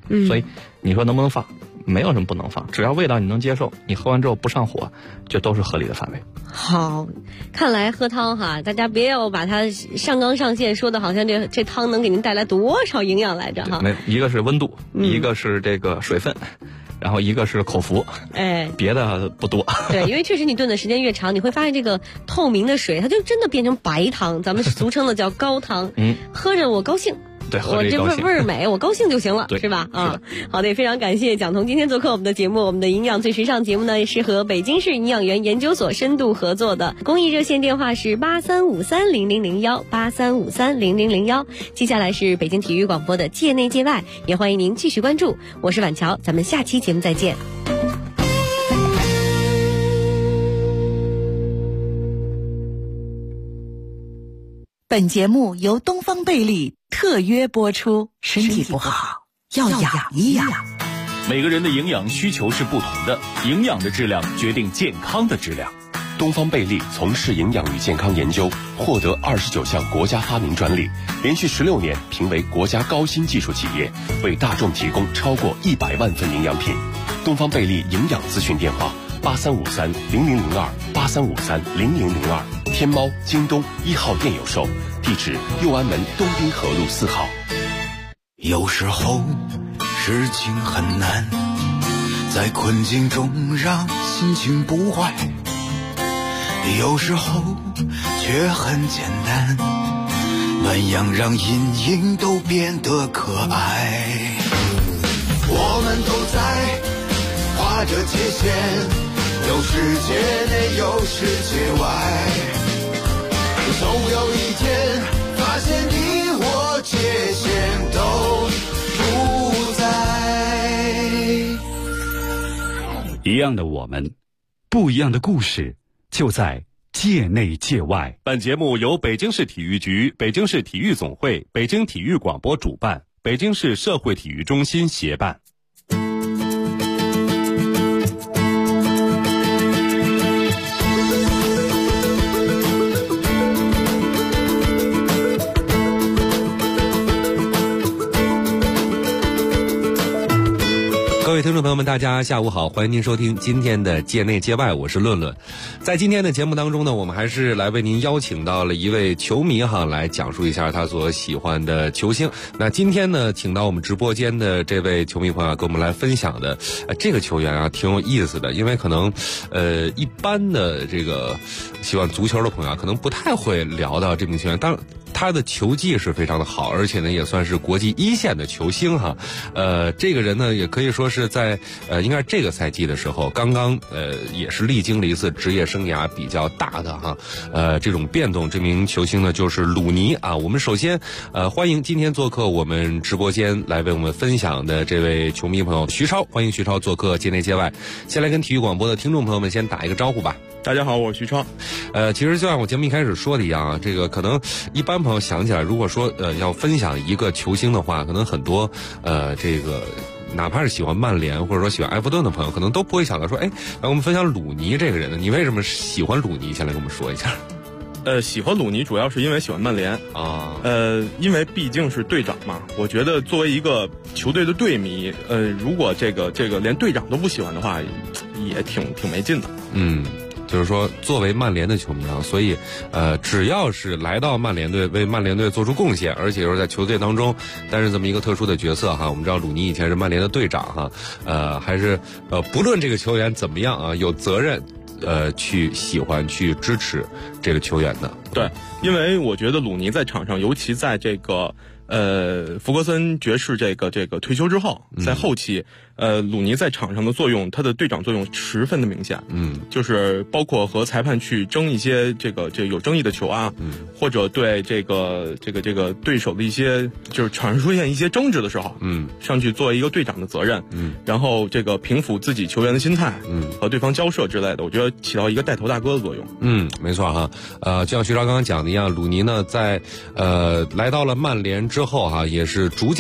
所以你说能不能放？没有什么不能放，只要味道你能接受，你喝完之后不上火，就都是合理的范围。 好，看来喝汤哈，大家别要把它上纲上线说的好像这汤能给您带来多少营养来着哈。 没有，一个是温度，一个是这个水分。然后一个是口服，别的不多。 对，因为确实你炖的时间越长，你会发现这个透明的水，它就真的变成白汤，咱们俗称的叫高汤。喝着我高兴。 对， 我这味儿美，我高兴就行了，是吧？啊，好的，也非常感谢蒋彤今天做客我们的节目。我们的营养最时尚节目呢，也是和北京市营养员研究所深度合作的。公益热线电话是83530001，83530001。接下来是北京体育广播的界内界外，也欢迎您继续关注。我是婉乔，咱们下期节目再见。 本节目由东方贝利特约播出，身体不好要养一养。 每个人的营养需求是不同的，营养的质量决定健康的质量。 东方贝利从事营养与健康研究，获得29项国家发明专利，连续16年评为国家高新技术企业，为大众提供超过100万份营养品。东方贝利营养咨询电话83530002，83530002，天猫、京东1号店有售，地址右安门东滨河路4号。 有时候事情很难，在困境中让心情不坏，有时候却很简单，那样让阴影都变得可爱。我们都在跨着界限，有世界内有世界外，总有一天发现你我界限都不在。 一样的我们，不一样的故事，就在界内界外。本节目由北京市体育局、北京市体育总会、北京体育广播主办，北京市社会体育中心协办。 各位听众朋友们，大家下午好，欢迎您收听今天的界内界外，我是论论。在今天的节目当中呢，我们还是来为您邀请到了一位球迷来讲述一下他所喜欢的球星。那今天呢，请到我们直播间的这位球迷朋友跟我们来分享的这个球员挺有意思的，因为可能一般的这个喜欢足球的朋友可能不太会聊到这名球员，当然他的球技是非常的好，而且呢也算是国际一线的球星哈。这个人呢也可以说是在应该是这个赛季的时候刚刚也是历经了一次职业生涯比较大的这种变动。这名球星呢就是鲁尼啊。我们首先欢迎今天做客我们直播间来为我们分享的这位球迷朋友徐超，欢迎徐超做客界内界外。先来跟体育广播的听众朋友们先打一个招呼吧。 大家好，我是徐超。 其实就像我节目一开始说的一样这个可能一般朋友想起来，如果说要分享一个球星的话，可能很多这个哪怕是喜欢曼联或者说喜欢埃弗顿的朋友，可能都不会想到说，来我们分享鲁尼这个人呢。你为什么喜欢鲁尼？先来跟我们说一下。 喜欢鲁尼主要是因为喜欢曼联啊，因为毕竟是队长嘛。我觉得作为一个球队的队迷，如果这个连队长都不喜欢的话，也挺没劲的。 就是说作为曼联的球迷所以只要是来到曼联队为曼联队做出贡献，而且又是在球队当中担任这么一个特殊的角色我们知道鲁尼以前是曼联的队长还是不论这个球员怎么样有责任去喜欢去支持这个球员的。 对，因为我觉得鲁尼在场上，尤其在这个福格森爵士这个退休之后，在后期鲁尼在场上的作用，他的队长作用十分的明显。就是包括和裁判去争一些这个有争议的球或者对这个对手的一些就是场上出现一些争执的时候，上去作为一个队长的责任，然后这个平抚自己球员的心态，和对方交涉之类的，我觉得起到一个带头大哥的作用。 没错就像徐超刚刚讲的一样，鲁尼呢在来到了曼联之后也是逐渐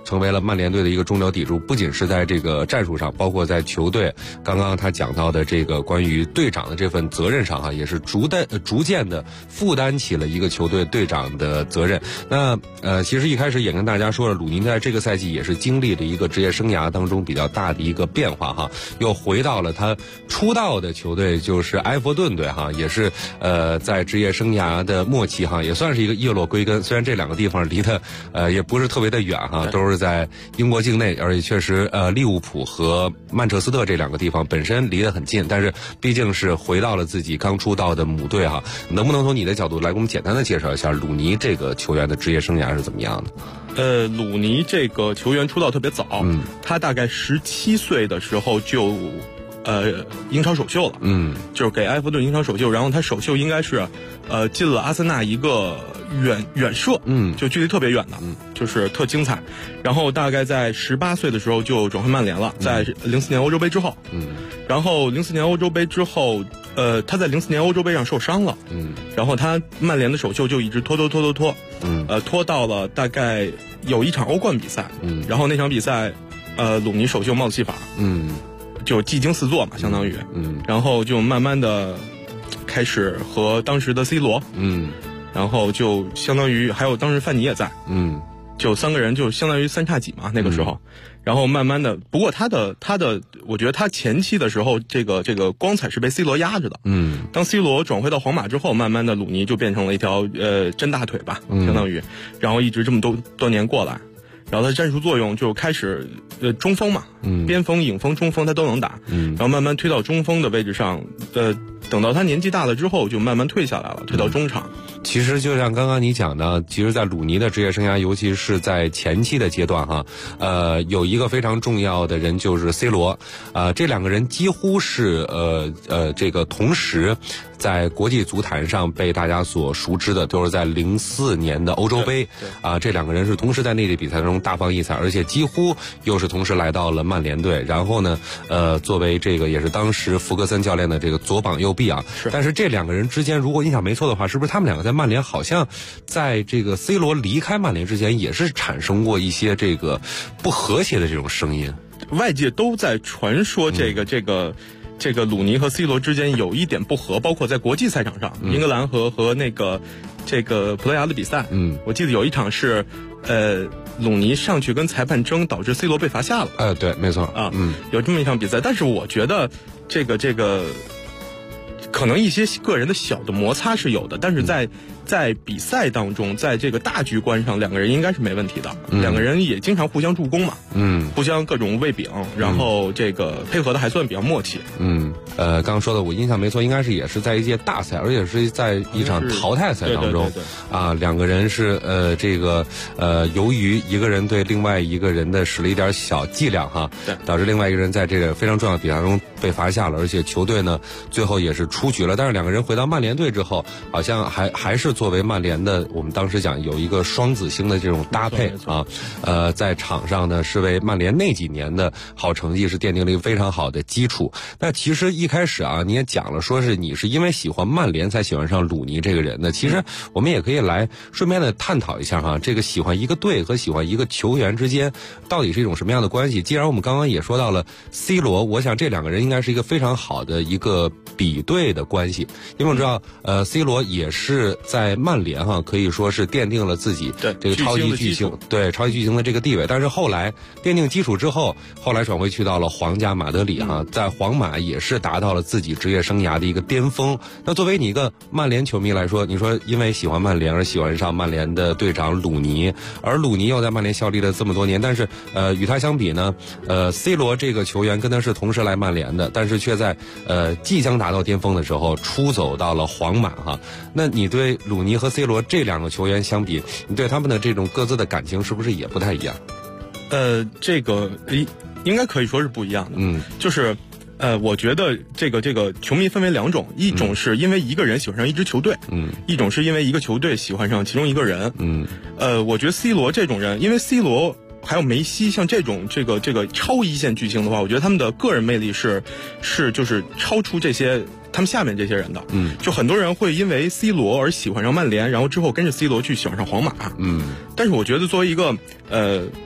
成为了曼联队的一个中流砥柱，不仅是在这个战术上，包括在球队刚刚他讲到的这个关于队长的这份责任上也是逐渐的负担起了一个球队队长的责任。那其实一开始也跟大家说了，鲁尼在这个赛季也是经历了一个职业生涯当中比较大的一个变化又回到了他出道的球队，就是埃弗顿队也是在职业生涯的末期也算是一个叶落归根。虽然这两个地方离得也不是特别的远都是在英国境内，而且确实利物浦和曼彻斯特这两个地方本身离得很近，但是毕竟是回到了自己刚出道的母队能不能从你的角度来给我们简单的介绍一下鲁尼这个球员的职业生涯是怎么样的？ 鲁尼这个球员出道特别早，他大概17岁的时候就英超首秀了，就是给埃弗顿英超首秀，然后他首秀应该是进了阿森纳一个远射，就距离特别远的，就是特精彩。然后大概在18岁的时候就转会曼联了，在04年欧洲杯之后，然后04年欧洲杯之后，他在04年欧洲杯上受伤了，然后他曼联的首秀就一直拖，拖到了大概有一场欧冠比赛，然后那场比赛，鲁尼首秀帽子戏法，就技惊四座嘛，相当于，然后就慢慢的开始和当时的 C 罗，然后就相当于还有当时范尼也在，就3个人就相当于3差几嘛那个时候，然后慢慢的，不过他的，我觉得他前期的时候这个光彩是被 C 罗压着的，当 C 罗转会到皇马之后，慢慢的鲁尼就变成了一条真大腿吧，相当于，然后一直这么多年过来。然后他战术作用就开始中锋嘛，边锋、影锋、中锋他都能打，然后慢慢推到中锋的位置上，等到他年纪大了之后就慢慢退下来了，退到中场。 其实就像刚刚你讲的，其实在鲁尼的职业生涯，尤其是在前期的阶段有一个非常重要的人就是 C 罗，这两个人几乎是这个同时在国际足坛上被大家所熟知的，都是在04年的欧洲杯这两个人是同时在内地比赛当中大放异彩，而且几乎又是同时来到了曼联队，然后呢作为这个也是当时福格森教练的这个左膀右臂但是这两个人之间如果印象没错的话，是不是他们两个在曼联好像在这个 C 罗离开曼联之前也是产生过一些这个不和谐的这种声音？ 外界都在传说这个鲁尼和 C 罗之间有一点不和，包括在国际赛场上，英格兰和那个这个葡萄牙的比赛，我记得有一场是鲁尼上去跟裁判争，导致 C 罗被罚下了。 对，没错有这么一场比赛，但是我觉得这个可能一些个人的小的摩擦是有的，但是在比赛当中，在这个大局观上，两个人应该是没问题的。两个人也经常互相助攻嘛，互相各种喂饼，然后这个配合的还算比较默契。 刚刚说的我印象没错，应该是也是在一届大赛，而且是在一场淘汰赛当中两个人是这个由于一个人对另外一个人的使了一点小伎俩导致另外一个人在这个非常重要的比赛中被罚下了，而且球队呢最后也是出局了。但是两个人回到曼联队之后，好像还是作为曼联的，我们当时讲有一个双子星的这种搭配在场上呢是为曼联那几年的好成绩是奠定了一个非常好的基础。那其实一开始你也讲了，说是你是因为喜欢曼联才喜欢上鲁尼这个人的。其实我们也可以来顺便的探讨一下这个喜欢一个队和喜欢一个球员之间到底是一种什么样的关系。既然我们刚刚也说到了 C 罗，我想这两个人应该是一个非常好的一个比对的关系，因为我知道C 罗也是在曼联可以说是奠定了自己这个超级巨星的这个地位，但是后来奠定基础之后，后来转会去到了皇家马德里在皇马也是达到了自己职业生涯的一个巅峰。那作为你一个曼联球迷来说，你说因为喜欢曼联而喜欢上曼联的队长鲁尼，而鲁尼又在曼联效力了这么多年，但是与他相比呢C 罗这个球员跟他是同时来曼联的，但是却在即将达到巅峰的时候出走到了皇马那你对鲁尼和 C 罗这两个球员相比，你对他们的这种各自的感情是不是也不太一样？ 这个应该可以说是不一样的。就是我觉得这个球迷分为两种，一种是因为一个人喜欢上一支球队，一种是因为一个球队喜欢上其中一个人。我觉得 C 罗这种人，因为 C 罗还有梅西像这种这个超一线巨星的话，我觉得他们的个人魅力是就是超出这些他们下面这些人的。就很多人会因为 C 罗而喜欢上曼联，然后之后跟着 C 罗去喜欢上皇马。但是我觉得作为一个怎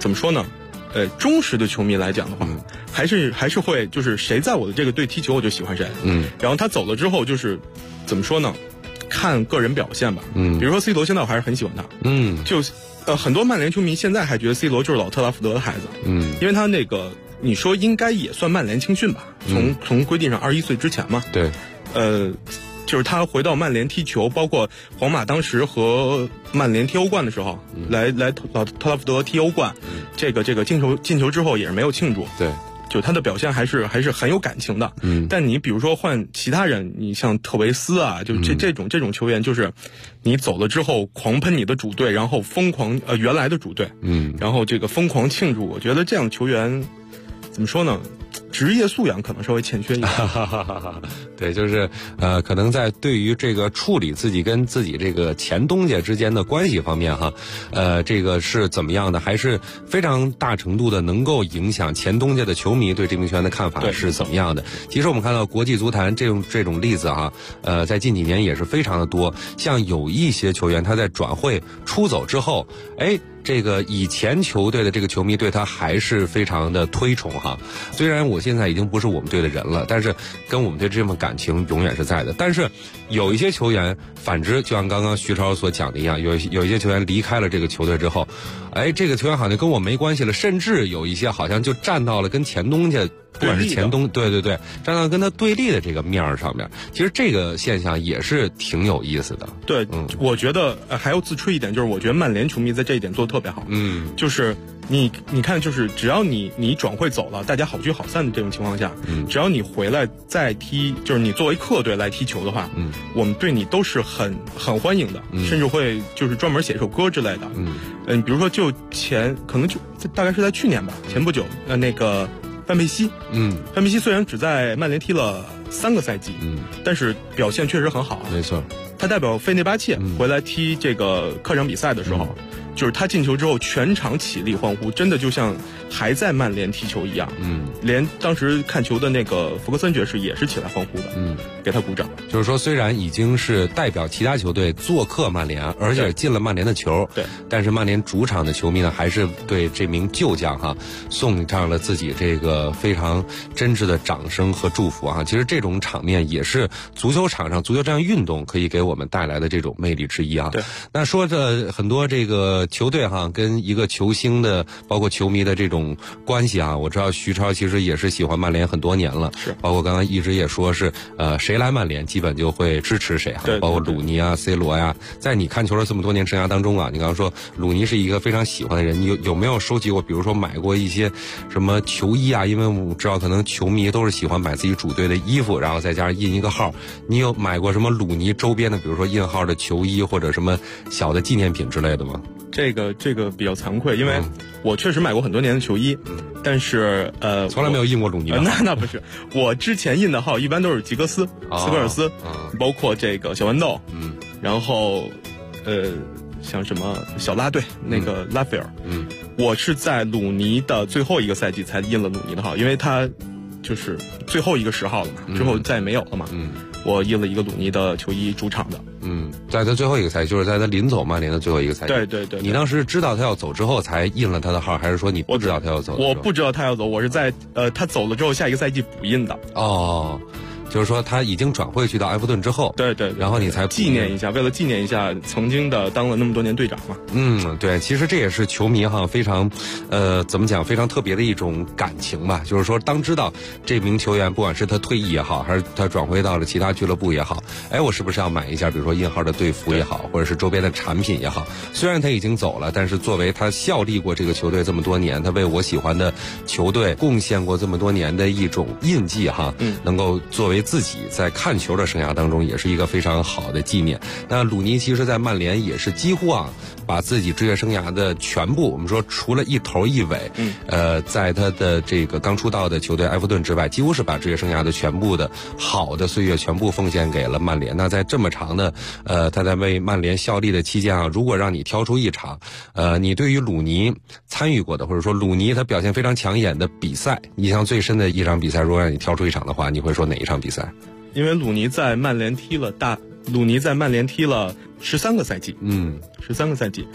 怎么说呢？忠实的球迷来讲的话，还是会就是谁在我的这个队踢球，我就喜欢谁。然后他走了之后，就是怎么说呢？看个人表现吧。比如说 C 罗，现在我还是很喜欢他。就很多曼联球迷现在还觉得 C 罗就是老特拉福德的孩子。因为他那个你说应该也算曼联青训吧？从规定上21岁之前嘛。 对。 就是他回到曼联踢球，包括皇马当时和曼联踢欧冠的时候，来老特拉福德踢欧冠，这个进球之后也是没有庆祝。 对， 就他的表现还是很有感情的。但你比如说换其他人，你像特维斯啊，就这种球员，就是你走了之后狂喷你的主队，然后疯狂原来的主队，然后这个疯狂庆祝，我觉得这样的球员怎么说呢？职业素养可能稍微欠缺一点。 对，就是可能在对于这个处理自己跟自己这个前东家之间的关系方面哈，这个是怎么样的，还是非常大程度的能够影响前东家的球迷对这名球员的看法是怎么样的。其实我们看到国际足坛这种例子哈，在近几年也是非常的多。像有一些球员他在转会出走之后，这个以前球队的这个球迷对他还是非常的推崇哈。虽然我现在已经不是我们队的人了，但是跟我们队这份感情永远是在的。但是有一些球员反之，就像刚刚徐超所讲的一样，有一些球员离开了这个球队之后，这个球员好像跟我没关系了，甚至有一些好像就站到了跟前东家，不管是前东，对，站到跟他对立的这个面儿上面。其实这个现象也是挺有意思的。 对，我觉得还要自吹一点，就是我觉得曼联球迷在这一点做得特别好。就是你看，就是只要你转会走了，大家好聚好散的这种情况下，只要你回来再踢，就是你作为客队来踢球的话，我们对你都是很欢迎的，甚至会就是专门写一首歌之类的。比如说就可能就大概是在去年吧，前不久那个范佩西，范佩西虽然只在曼联踢了3个赛季，但是表现确实很好。 没错， 他代表费内巴切回来踢这个客场比赛的时候，就是他进球之后全场起立欢呼，真的就像还在曼联踢球一样。连当时看球的那个福格森爵士也是起来欢呼的，给他鼓掌。 就是说，虽然已经是代表其他球队做客曼联，而且进了曼联的球， 对， 但是曼联主场的球迷呢，还是对这名旧将送上了自己这个非常真挚的掌声和祝福其实这种场面也是足球场上足球这样运动可以给我们带来的这种魅力之一对， 那说着很多这个球队跟一个球星的包括球迷的这种关系我知道徐超其实也是喜欢曼联很多年了， 是包括刚刚一直也说是谁来曼联基本就会支持谁对， 包括鲁尼啊 C 罗呀。在你看球的这么多年生涯当中你刚刚说鲁尼是一个非常喜欢的人，你有没有收集过比如说买过一些什么球衣因为我知道可能球迷都是喜欢买自己主队的衣服，然后再加上印一个号，你有买过什么鲁尼周边的比如说印号的球衣或者什么小的纪念品之类的吗？ 这个比较惭愧，因为我确实买过很多年的球衣，但是从来没有印过鲁尼的那不是，我之前印的号一般都是吉格斯、斯科尔斯，包括这个小豌豆，然后像什么小拉队那个拉斐尔，我是在鲁尼的最后一个赛季才印了鲁尼的号，因为他就是最后一个10号了嘛，之后再也没有了嘛，我印了一个鲁尼的球衣主场的。 在他最后一个赛季，就是在他临走曼联的最后一个赛季。 对。 你当时知道他要走之后才印了他的号，还是说你不知道他要走？ 我不知道他要走，我是在他走了之后下一个赛季补印的。 就是说他已经转会去到埃弗顿之后， 对， 然后你才纪念一下，为了纪念一下曾经的当了那么多年队长嘛。 对，其实这也是球迷非常怎么讲，非常特别的一种感情吧。就是说，当知道这名球员不管是他退役也好，还是他转会到了其他俱乐部也好，我是不是要买一下，比如说印号的队服也好，或者是周边的产品也好。虽然他已经走了，但是作为他效力过这个球队这么多年，他为我喜欢的球队贡献过这么多年的一种印记能够作为自己在看球的生涯当中也是一个非常好的纪念。那鲁尼其实在曼联也是几乎把自己职业生涯的全部，我们说除了一头一尾，在他的这个刚出道的球队埃弗顿之外，几乎是把职业生涯的全部的好的岁月全部奉献给了曼联。那在这么长的他在为曼联效力的期间如果让你挑出一场你对于鲁尼参与过的，或者说鲁尼他表现非常抢眼的比赛，印象最深的一场比赛，如果让你挑出一场的话，你会说哪一场比赛？ 因为鲁尼在曼联踢了13个赛季，13个赛季。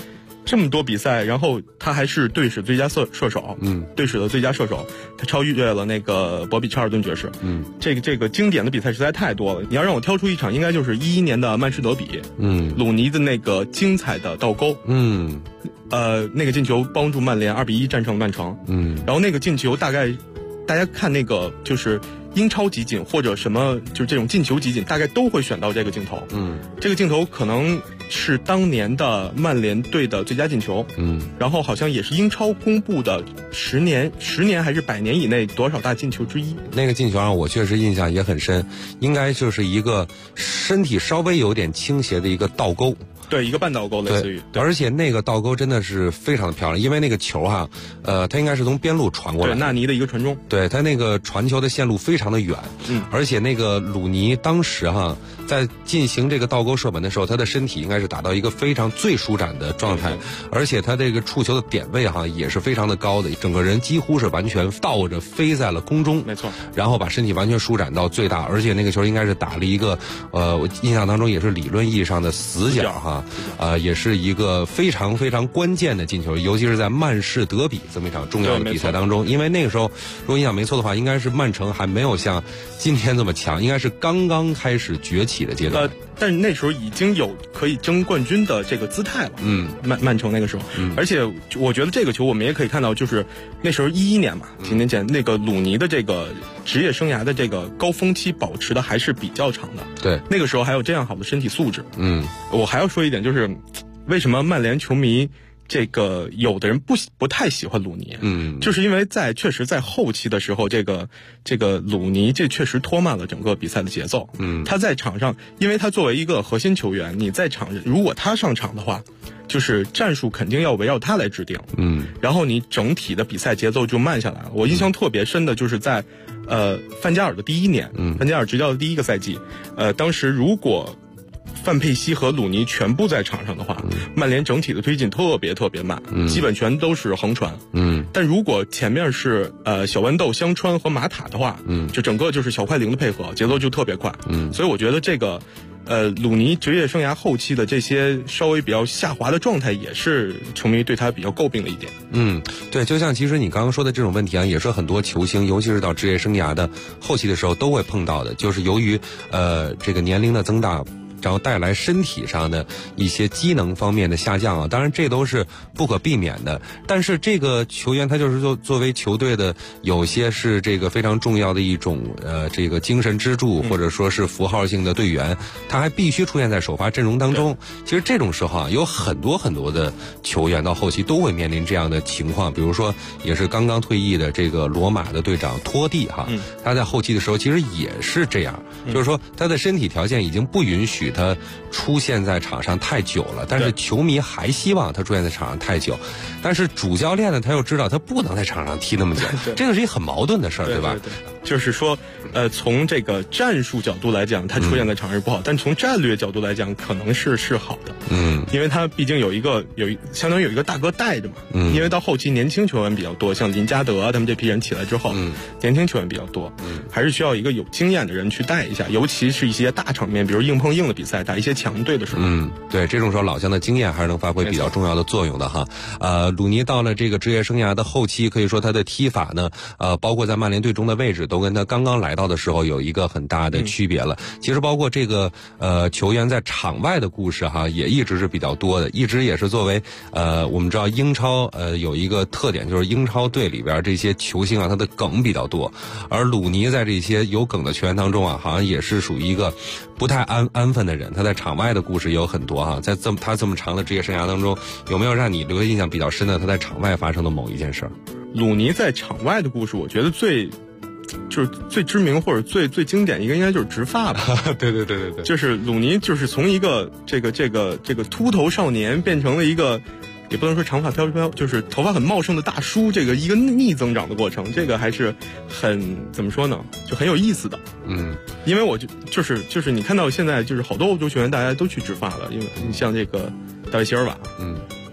这么多比赛，然后他还是队史最佳射手，队史的最佳射手，他超越了那个博比查尔顿爵士，这个经典的比赛实在太多了。你要让我挑出一场，应该就是11年的曼市德比，鲁尼的那个精彩的倒钩，那个进球帮助曼联2-1战胜曼城，然后那个进球大概大家看那个就是英超集锦或者什么就是这种进球集锦，大概都会选到这个镜头，这个镜头可能是当年的曼联队的最佳进球，然后好像也是英超公布的10年还是100年以内多少大进球之一。 那个进球让我确实印象也很深，应该就是一个身体稍微有点倾斜的一个倒钩。 对，一个半倒钩类似于， 而且那个倒钩真的是非常的漂亮，因为那个球哈，它应该是从边路传过来， 对，纳尼的一个传中， 对，它那个传球的线路非常的远，而且那个鲁尼当时哈在进行这个倒钩射门的时候，他的身体应该是达到一个非常最舒展的状态，而且他这个触球的点位哈也是非常的高的，整个人几乎是完全倒着飞在了空中， 没错， 然后把身体完全舒展到最大，而且那个球应该是打了一个我印象当中也是理论意义上的死角哈。也是一个非常非常关键的进球，尤其是在曼市德比这么一场重要的比赛当中，因为那个时候如果印象没错的话，应该是曼城还没有像今天这么强，应该是刚刚开始崛起的阶段， 但是那时候已经有可以争冠军的这个姿态了，曼城那个时候，而且我觉得这个球我们也可以看到，就是那时候11年嘛，几年前那个鲁尼的这个职业生涯的这个高峰期保持的还是比较长的， 对， 那个时候还有这样好的身体素质，我还要说一点就是。为什么曼联球迷这个有的人不太喜欢鲁尼？就是因为确实在后期的时候，这个鲁尼这确实拖慢了整个比赛的节奏。他在场上，因为他作为一个核心球员，你在场如果他上场的话，就是战术肯定要围绕他来制定。然后你整体的比赛节奏就慢下来了。我印象特别深的就是在范加尔的第1年，范加尔执教的第1个赛季，当时如果范佩西和鲁尼全部在场上的话，曼联整体的推进特别特别慢，基本全都是横传。但如果前面是小豌豆、香川和马塔的话，就整个就是小快灵的配合，节奏就特别快。所以我觉得这个鲁尼职业生涯后期的这些稍微比较下滑的状态，也是球迷对他比较诟病的一点。 对，就像其实你刚刚说的这种问题啊，也是很多球星，尤其是到职业生涯的后期的时候都会碰到的，就是由于这个年龄的增大。然后带来身体上的一些机能方面的下降啊，当然这都是不可避免的。但是这个球员他就是作为球队的有些是这个非常重要的一种这个精神支柱，或者说是符号性的队员，他还必须出现在首发阵容当中。其实这种时候啊，有很多很多的球员到后期都会面临这样的情况，比如说也是刚刚退役的这个罗马的队长托蒂哈，他在后期的时候其实也是这样，就是说他的身体条件已经不允许他出现在场上太久了，但是球迷还希望他出现在场上太久，但是主教练呢，他又知道他不能在场上踢那么久，这个是一很矛盾的事儿，对吧？ 就是说，从这个战术角度来讲，他出现在场上是不好，但从战略角度来讲，可能是好的。因为他毕竟相当于有一个大哥带着嘛。因为到后期年轻球员比较多，像林加德他们这批人起来之后，年轻球员比较多，还是需要一个有经验的人去带一下，尤其是一些大场面，比如硬碰硬的比赛，打一些强队的时候。 对，这种时候老将的经验还是能发挥比较重要的作用的哈。鲁尼到了这个职业生涯的后期，可以说他的踢法呢，包括在曼联队中的位置，都跟他刚刚来到的时候有一个很大的区别了。其实包括这个球员在场外的故事哈，也一直是比较多的，一直也是作为我们知道英超有一个特点，就是英超队里边这些球星啊，他的梗比较多，而鲁尼在这些有梗的球员当中啊，好像也是属于一个不太安分的人。他在场外的故事也有很多哈，在他这么长的职业生涯当中，有没有让你留下印象比较深的他在场外发生的某一件事儿？ 鲁尼在场外的故事，我觉得最知名或者最经典一个应该就是植发吧。 对， 就是鲁尼就是从一个这个秃头少年变成了一个，也不能说长发飘飘，就是头发很茂盛的大叔，这个一个逆增长的过程，这个还是很怎么说呢，就很有意思的。因为我就是你看到现在就是好多欧洲球员大家都去植发了，因为你像这个大卫席尔瓦，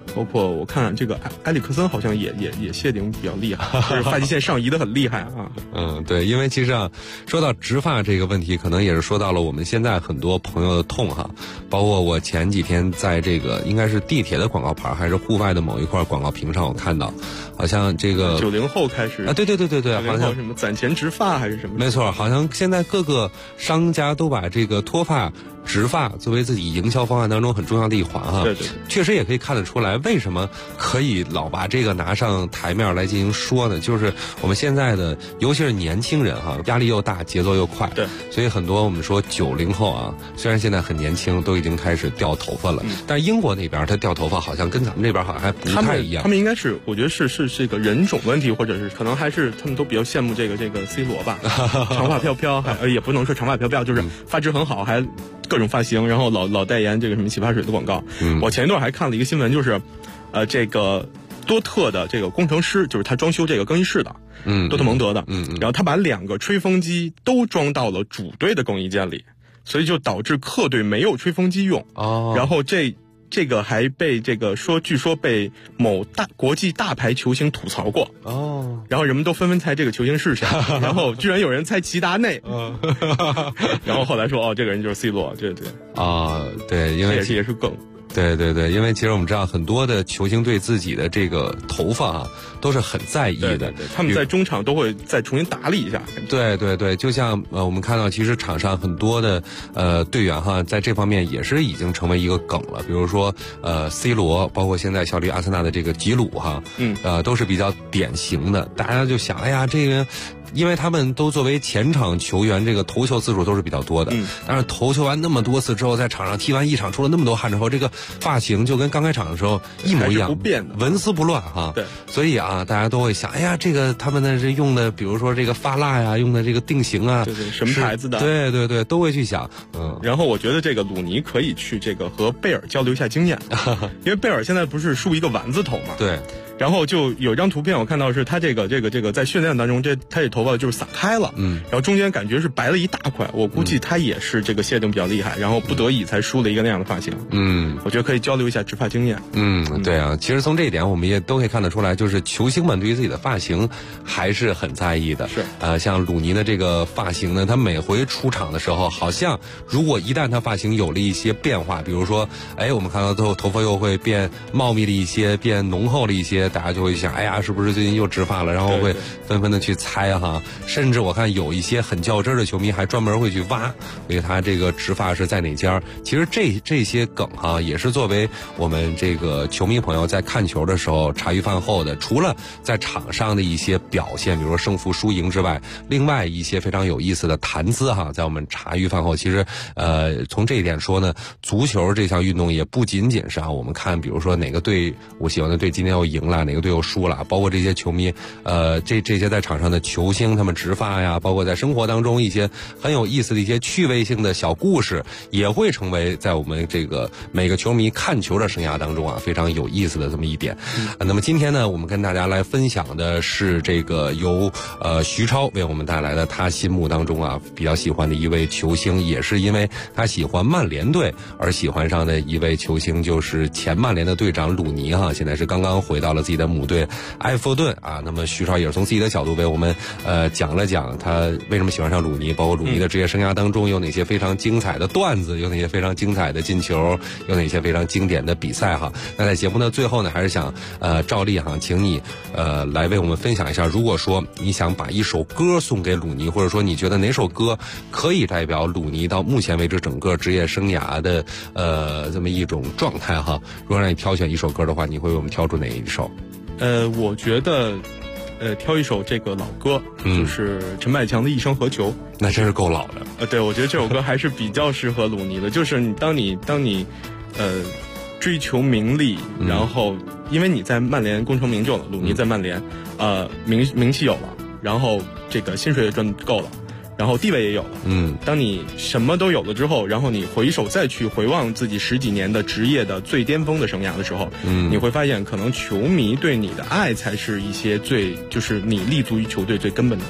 包括我看这个埃里克森好像也谢顶比较厉害，就是发际线上移的很厉害啊。 对，因为其实啊，说到植发这个问题，可能也是说到了我们现在很多朋友的痛哈。包括我前几天在这个应该是地铁的广告牌还是户外的某一块广告屏上，我看到好像这个 90后开始啊，对，好像什么攒钱植发还是什么？ 没错，好像现在各个商家都把这个脱发、植发作为自己营销方案当中很重要的一环哈。 对， 确实也可以看得出来，为什么可以老把这个拿上台面来进行说呢？就是我们现在的，尤其是年轻人哈，压力又大，节奏又快， 对， 所以很多我们说90后啊，虽然现在很年轻，都已经开始掉头发了，但是英国那边他掉头发好像跟咱们这边好像还不太一样。 他们应该是，我觉得是这个人种问题，或者是可能还是他们都比较羡慕这个 C 罗吧，长发飘飘，也不能说长发飘飘，就是发质很好，还各种发型，然后老代言这个什么洗发水的广告。我前一段还看了一个新闻，就是这个多特的这个工程师，就是他装修这个更衣室的，多特蒙德的，然后他把2个吹风机都装到了主队的更衣间里，所以就导致客队没有吹风机用。然后这个还被据说被某国际大牌球星吐槽过。然后人们都纷纷猜这个球星是谁，然后居然有人猜齐达内。然后后来说这个人就是 C 罗，对。 对，因为也是梗。 对，因为其实我们知道很多的球星对自己的这个头发啊都是很在意的， 对，他们在中场都会再重新打理一下。 对，就像我们看到其实场上很多的队员哈，在这方面也是已经成为一个梗了，比如说C 罗，包括现在效力阿森纳的这个吉鲁哈，都是比较典型的，大家就想，哎呀，这个。因为他们都作为前场球员，这个投球次数都是比较多的。但是投球完那么多次之后，在场上踢完一场出了那么多汗之后，这个发型就跟刚开场的时候一模一样， 不变的， 纹丝不乱哈。 对， 所以啊，大家都会想，哎呀，这个他们的这用的，比如说这个发蜡呀，用的这个定型啊， 对，什么牌子的？ 对，都会去想。 然后我觉得这个鲁尼可以去这个和贝尔交流一下经验，因为贝尔现在不是梳一个丸子头嘛？ 对。 然后就有一张图片，我看到是他这个在训练当中，他这头发就是散开了，然后中间感觉是白了一大块，我估计他也是这个谢顶比较厉害，然后不得已才梳了一个那样的发型。我觉得可以交流一下植发经验。 对啊，其实从这一点我们也都可以看得出来，就是球星们对于自己的发型还是很在意的。 是， 像鲁尼的这个发型呢，他每回出场的时候，好像如果一旦他发型有了一些变化，比如说，我们看到头发又会变茂密了一些，变浓厚了一些。大家就会想，哎呀，是不是最近又植发了？然后会纷纷的去猜哈。甚至我看有一些很较真的球迷还专门会去挖，因为他这个植发是在哪家。其实这些梗哈，也是作为我们这个球迷朋友在看球的时候茶余饭后的，除了在场上的一些表现，比如说胜负输赢之外，另外一些非常有意思的谈资哈，在我们茶余饭后，其实从这一点说呢，足球这项运动也不仅仅是我们看，比如说哪个队我喜欢的队今天又赢了，哪个队又输了，包括这些球迷，这些在场上的球星他们植发呀，包括在生活当中一些很有意思的一些趣味性的小故事，也会成为在我们这个每个球迷看球的生涯当中非常有意思的这么一点。那么今天呢，我们跟大家来分享的是这个由徐超为我们带来的他心目当中比较喜欢的一位球星，也是因为他喜欢曼联队而喜欢上的一位球星，就是前曼联的队长鲁尼哈，现在是刚刚回到了自己的母队埃弗顿那么徐超也是从自己的角度为我们讲了讲他为什么喜欢上鲁尼，包括鲁尼的职业生涯当中有哪些非常精彩的段子，有哪些非常精彩的进球，有哪些非常经典的比赛哈。那在节目的最后呢，还是想照例请你来为我们分享一下，如果说你想把一首歌送给鲁尼，或者说你觉得哪首歌可以代表鲁尼到目前为止整个职业生涯的这么一种状态哈，如果让你挑选一首歌的话，你会为我们挑出哪一首？ 我觉得挑一首这个老歌，就是陈百强的《一生何求》。 那真是够老的。 对，我觉得这首歌还是比较适合鲁尼的。就是当你追求名利，然后因为你在曼联功成名就了，鲁尼在曼联名气有了，然后这个薪水也赚够了，然后地位也有了。当你什么都有了之后，然后你回首再去回望自己10几年的职业的最巅峰的生涯的时候，你会发现可能球迷对你的爱才是一些就是你立足于球队最根本的东西。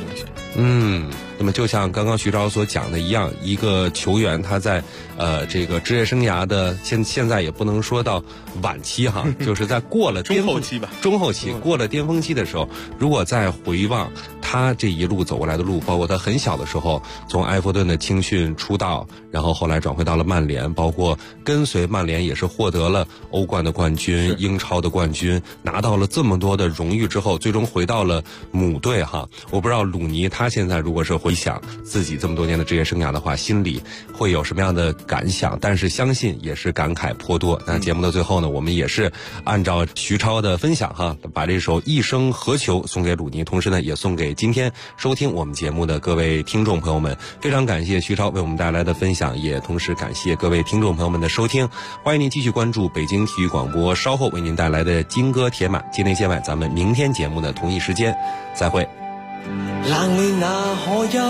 那么就像刚刚徐超所讲的一样，一个球员他在这个职业生涯的现在也不能说到晚期哈，就是在过了中后期吧， 中后期过了巅峰期的时候，如果再回望他这一路走过来的路，包括他很小的时候从埃弗顿的青训出道，然后后来转回到了曼联，包括跟随曼联也是获得了欧冠的冠军、英超的冠军，拿到了这么多的荣誉之后，最终回到了母队哈。我不知道鲁尼他现在如果是回想自己这么多年的职业生涯的话，心里会有什么样的感想？但是相信也是感慨颇多。那节目的最后呢，我们也是按照徐超的分享哈，把这首《一生何求》送给鲁尼，同时呢也送给今天收听我们节目的各位听众朋友们。非常感谢徐超为我们带来的分享，也同时感谢各位听众朋友们的收听。欢迎您继续关注北京体育广播稍后为您带来的金歌铁马界内界外，咱们明天节目的同一时间再会。 冷暖那可休，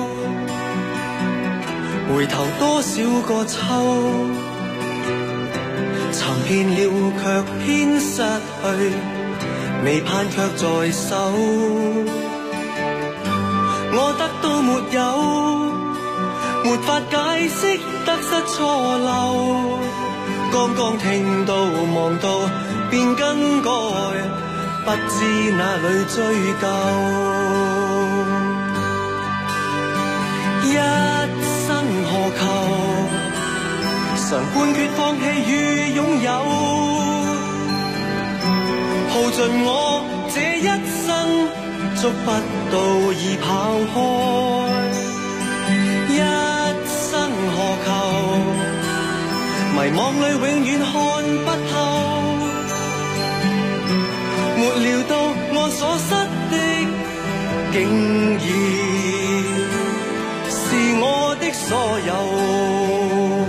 回頭多少個秋，尋遍了卻偏失去，未盼卻在手。我得到沒有，沒法解釋得失錯漏，剛剛聽到望到便更改，不知哪裏追究。一生何求，常判決放棄與擁有，耗盡我這一生，捉不到已跑開。一生何求，迷惘裏永遠看不透，沒料到我所失的竟然是我的所有。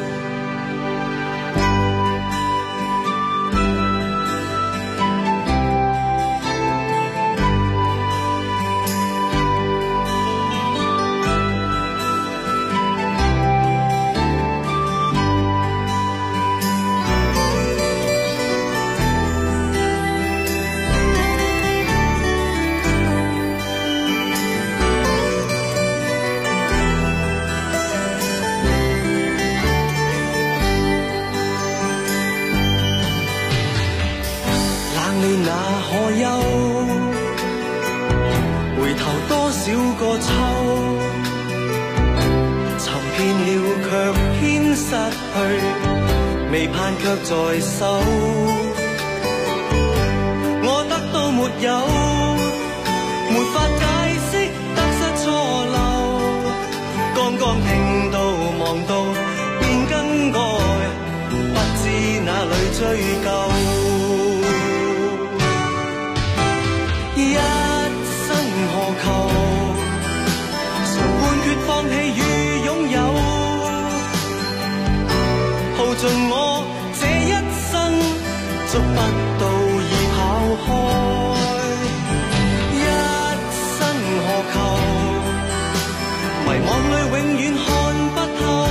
少個秋，尋遍了卻偏失去，未盼卻在手。我得到沒有，沒法解釋得失錯漏，剛剛聽到望到便更改，不知哪裏追究。一生何求，放棄與擁有，耗盡我這一生，捉不到已跑開。一生何求，迷惘裏永遠看不透，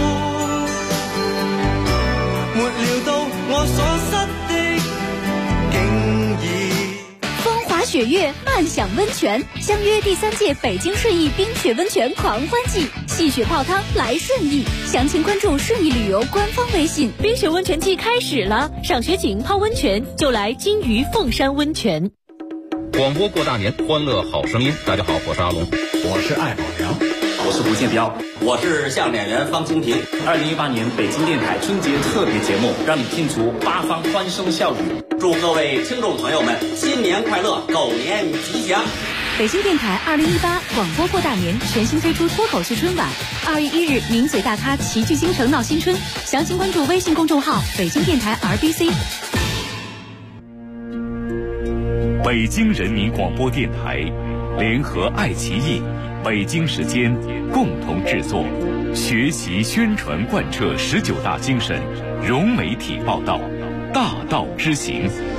沒料到我所失的竟然。 風華雪月，漫享溫泉，相約第3屆北京順義冰雪溫泉狂歡季，戲雪泡湯來順義。詳情關注順義旅遊官方微信。 冰雪溫泉季開始了，賞雪景泡溫泉就來金魚鳳山溫泉。 廣播過大年，歡樂好聲音。大家好，我是阿龍， 我是艾寶良， 我是吳建彪，我是相声演員方清平。 2018年北京電台春節特別節目，讓你聽足八方歡聲笑語。 祝各位聽眾朋友們新年快樂，狗年吉祥。 北京電台2018廣播過大年全新推出脫口秀春晚，2月1日名嘴大咖齊聚京城鬧新春，詳情關注微信公眾號北京電台 RBC。 北京人民廣播電台聯合愛奇藝、北京時間共同製作，學習宣傳貫徹19大精神，融媒體報道，大道之行。